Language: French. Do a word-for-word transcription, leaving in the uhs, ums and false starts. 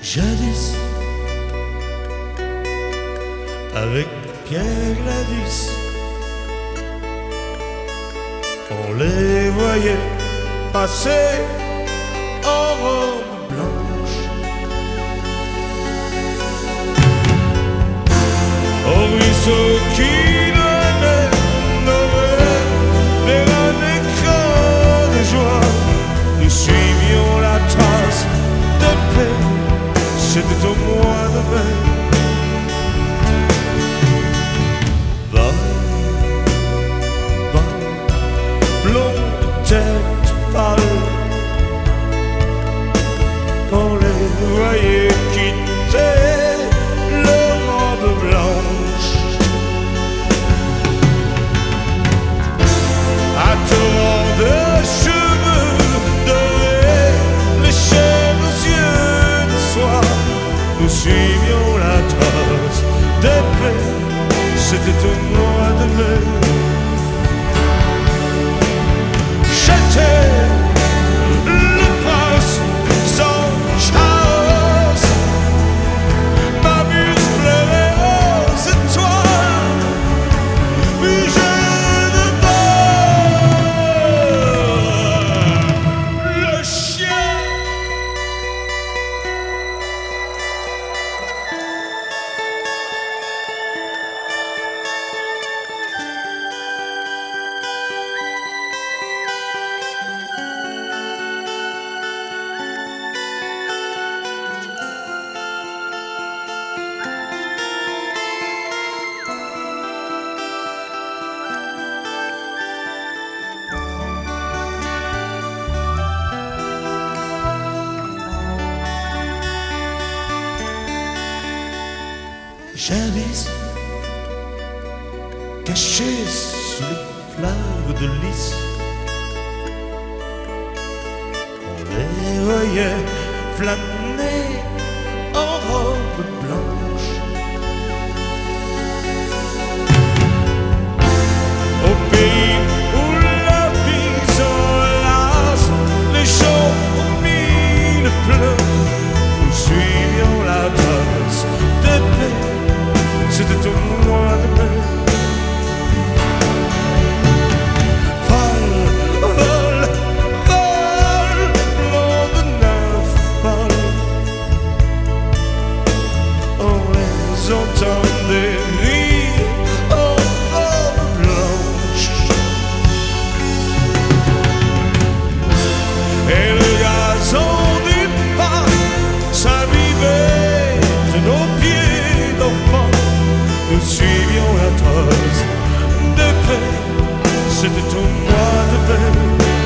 Jadis, avec Pierre Gladys, on les voyait passer en robe blanche. Au ruisseau qui donnait nos rêves vers un écran de joie, nous suivions la trace de paix. C'était au mois de mai. Va, va, blonde tête pâle, on les voyait quitter leur robe blanche. À torrent de cheveux dorés, les chaînes aux yeux de soie, nous suivions la trace des faits. C'était au mois de mai. J'étais le prince sans chaos, ma muse pleurait aux étoiles, puis je devais le chien. Jadis, caché sous les fleurs de lys, on les voyait flâner en robe blanche. Au pays où la vie s'enlace, les gens aux mille pleurs, nous suivions la trace des paix. C'était au mois de mai. Vol, vol, vol, blonde nymphe folle, on les entendait rire en robe blanche. Et le gazon du parc s'avivait de nos pieds d'enfants. Nous suivions la trace des faits. C'était au mois de mai.